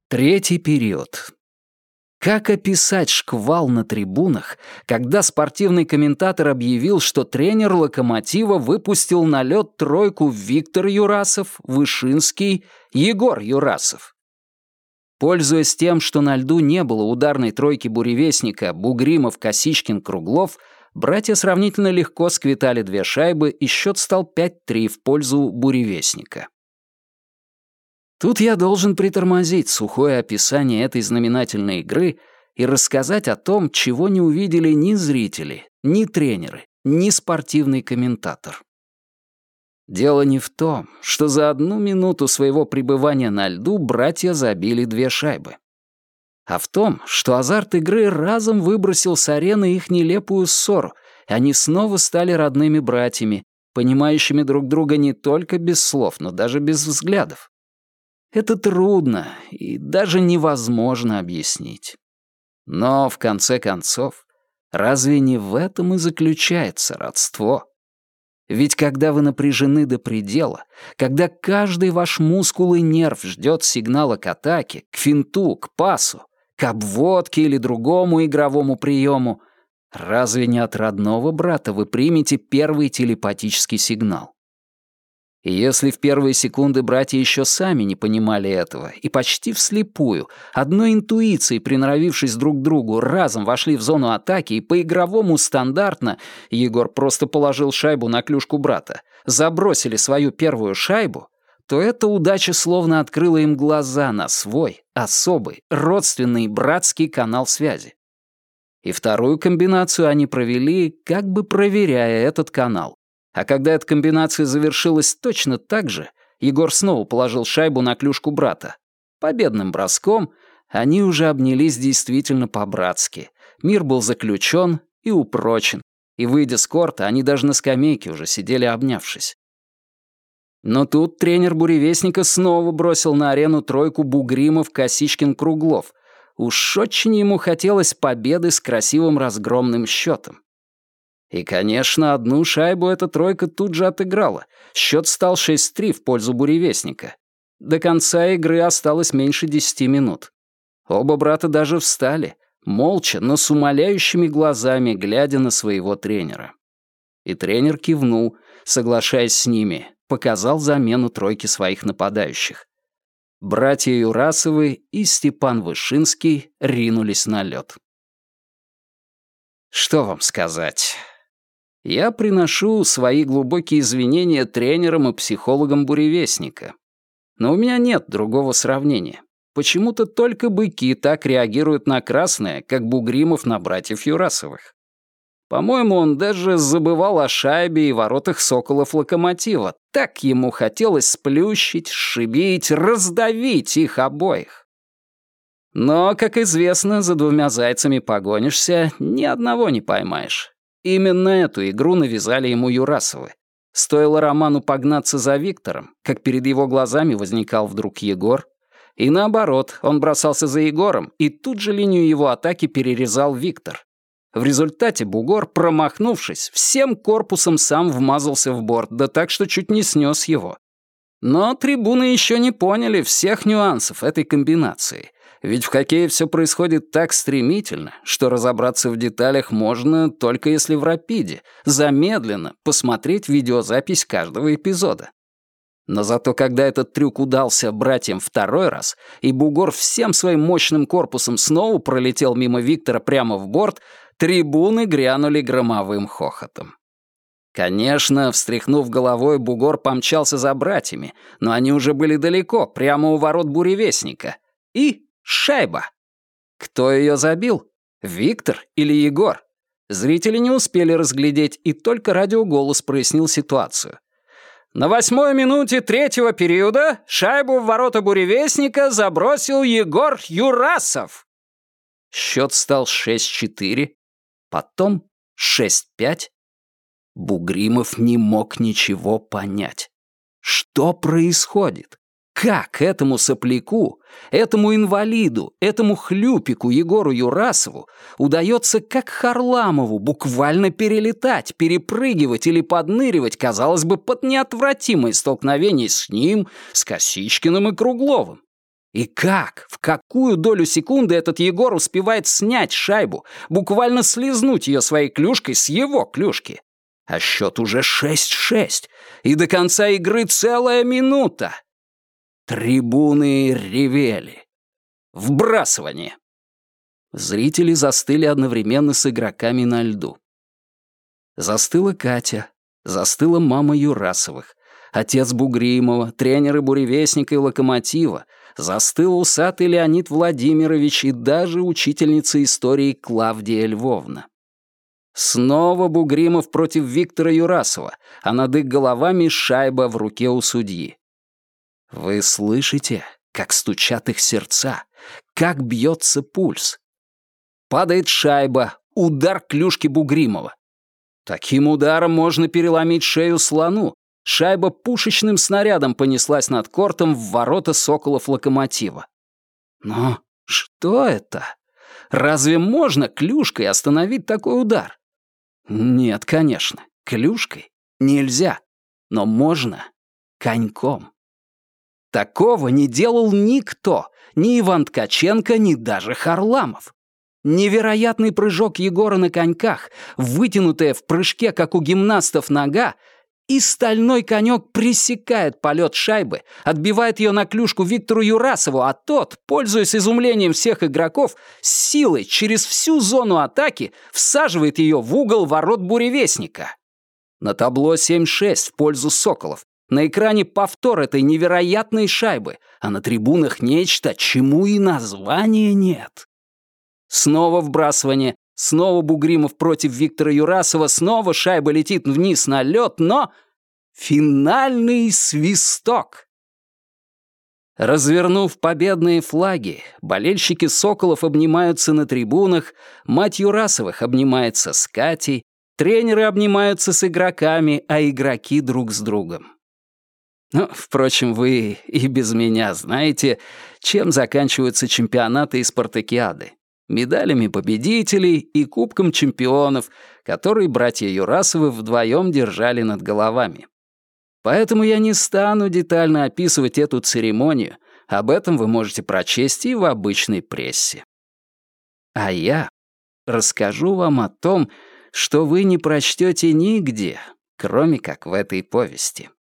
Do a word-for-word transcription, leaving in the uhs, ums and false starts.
Третий период. Как описать шквал на трибунах, когда спортивный комментатор объявил, что тренер «Локомотива» выпустил на лед тройку Виктор Юрасов, Вышинский, Егор Юрасов? Пользуясь тем, что на льду не было ударной тройки буревестника Бугримов, Косичкин, Круглов, братья сравнительно легко сквитали две шайбы, и счет стал пять-три в пользу буревестника. Тут я должен притормозить сухое описание этой знаменательной игры и рассказать о том, чего не увидели ни зрители, ни тренеры, ни спортивный комментатор. Дело не в том, что за одну минуту своего пребывания на льду братья забили две шайбы, а в том, что азарт игры разом выбросил с арены их нелепую ссору, и они снова стали родными братьями, понимающими друг друга не только без слов, но даже без взглядов. Это трудно и даже невозможно объяснить. Но, в конце концов, разве не в этом и заключается родство? Ведь когда вы напряжены до предела, когда каждый ваш мускул и нерв ждет сигнала к атаке, к финту, к пасу, к обводке или другому игровому приему, разве не от родного брата вы примете первый телепатический сигнал? И если в первые секунды братья еще сами не понимали этого и почти вслепую, одной интуицией приноровившись друг к другу, разом вошли в зону атаки и по-игровому стандартно, Егор просто положил шайбу на клюшку брата, забросили свою первую шайбу, то эта удача словно открыла им глаза на свой, особый, родственный, братский канал связи. И вторую комбинацию они провели, как бы проверяя этот канал. А когда эта комбинация завершилась точно так же, Егор снова положил шайбу на клюшку брата. Победным броском они уже обнялись действительно по-братски. Мир был заключен и упрочен, и, выйдя с корта, они даже на скамейке уже сидели обнявшись. Но тут тренер буревестника снова бросил на арену тройку Бугримов, Косичкин, Круглов. Уж очень ему хотелось победы с красивым разгромным счетом. И, конечно, одну шайбу эта тройка тут же отыграла. Счет стал шесть-три в пользу буревестника. До конца игры осталось меньше десяти минут. Оба брата даже встали, молча, но с умоляющими глазами, глядя на своего тренера. И тренер кивнул, соглашаясь с ними, показал замену тройки своих нападающих. Братья Юрасовы и Степан Вышинский ринулись на лед. Что вам сказать? Я приношу свои глубокие извинения тренерам и психологам буревестника. Но у меня нет другого сравнения. Почему-то только быки так реагируют на красное, как Бугримов на братьев Юрасовых. По-моему, он даже забывал о шайбе и воротах соколов Локомотива. Так ему хотелось сплющить, сшибить, раздавить их обоих. Но, как известно, за двумя зайцами погонишься, ни одного не поймаешь. Именно эту игру навязали ему Юрасовы. Стоило Роману погнаться за Виктором, как перед его глазами возникал вдруг Егор, и наоборот, он бросался за Егором, и тут же линию его атаки перерезал Виктор. В результате Бугор, промахнувшись, всем корпусом сам вмазался в борт, да так, что чуть не снес его. Но трибуны еще не поняли всех нюансов этой комбинации. Ведь в хоккее все происходит так стремительно, что разобраться в деталях можно только если в рапиде, замедленно посмотреть видеозапись каждого эпизода. Но зато когда этот трюк удался братьям второй раз, и Бугор всем своим мощным корпусом снова пролетел мимо Виктора прямо в борт, трибуны грянули громовым хохотом. Конечно, встряхнув головой, Бугор помчался за братьями, но они уже были далеко, прямо у ворот буревестника. И шайба. Кто ее забил? Виктор или Егор? Зрители не успели разглядеть, и только радиоголос прояснил ситуацию. На восьмой минуте третьего периода шайбу в ворота буревестника забросил Егор Юрасов. Счет стал шесть-четыре, потом шесть-пять. Бугримов не мог ничего понять. Что происходит? Как этому сопляку, этому инвалиду, этому хлюпику Егору Юрасову удается, как Харламову, буквально перелетать, перепрыгивать или подныривать, казалось бы, под неотвратимые столкновения с ним, с Косичкиным и Кругловым? И как, в какую долю секунды этот Егор успевает снять шайбу, буквально слизнуть ее своей клюшкой с его клюшки? А счет уже шесть-шесть, и до конца игры целая минута. Трибуны ревели. Вбрасывание. Зрители застыли одновременно с игроками на льду. Застыла Катя, застыла мама Юрасовых, отец Бугримова, тренеры «Буревестника» и «Локомотива», застыл усатый Леонид Владимирович и даже учительница истории Клавдия Львовна. Снова Бугримов против Виктора Юрасова, а над их головами шайба в руке у судьи. Вы слышите, как стучат их сердца, как бьется пульс? Падает шайба, удар клюшки Бугримова. Таким ударом можно переломить шею слону. Шайба пушечным снарядом понеслась над кортом в ворота Соколов Локомотива. Но что это? Разве можно клюшкой остановить такой удар? Нет, конечно, клюшкой нельзя, но можно коньком. Такого не делал никто, ни Иван Ткаченко, ни даже Харламов. Невероятный прыжок Егора на коньках, вытянутая в прыжке, как у гимнастов, нога, и стальной конек пресекает полет шайбы, отбивает ее на клюшку Виктору Юрасову, а тот, пользуясь изумлением всех игроков, с силой через всю зону атаки всаживает ее в угол ворот Буревестника. На табло семь-шесть в пользу Соколов. На экране повтор этой невероятной шайбы, а на трибунах нечто, чему и названия нет. Снова вбрасывание, снова Бугримов против Виктора Юрасова, снова шайба летит вниз на лед, но... Финальный свисток! Развернув победные флаги, болельщики Соколов обнимаются на трибунах, мать Юрасовых обнимается с Катей, тренеры обнимаются с игроками, а игроки друг с другом. Ну, впрочем, вы и без меня знаете, чем заканчиваются чемпионаты и спартакиады. Медалями победителей и кубком чемпионов, которые братья Юрасовы вдвоем держали над головами. Поэтому я не стану детально описывать эту церемонию, об этом вы можете прочесть и в обычной прессе. А я расскажу вам о том, что вы не прочтете нигде, кроме как в этой повести.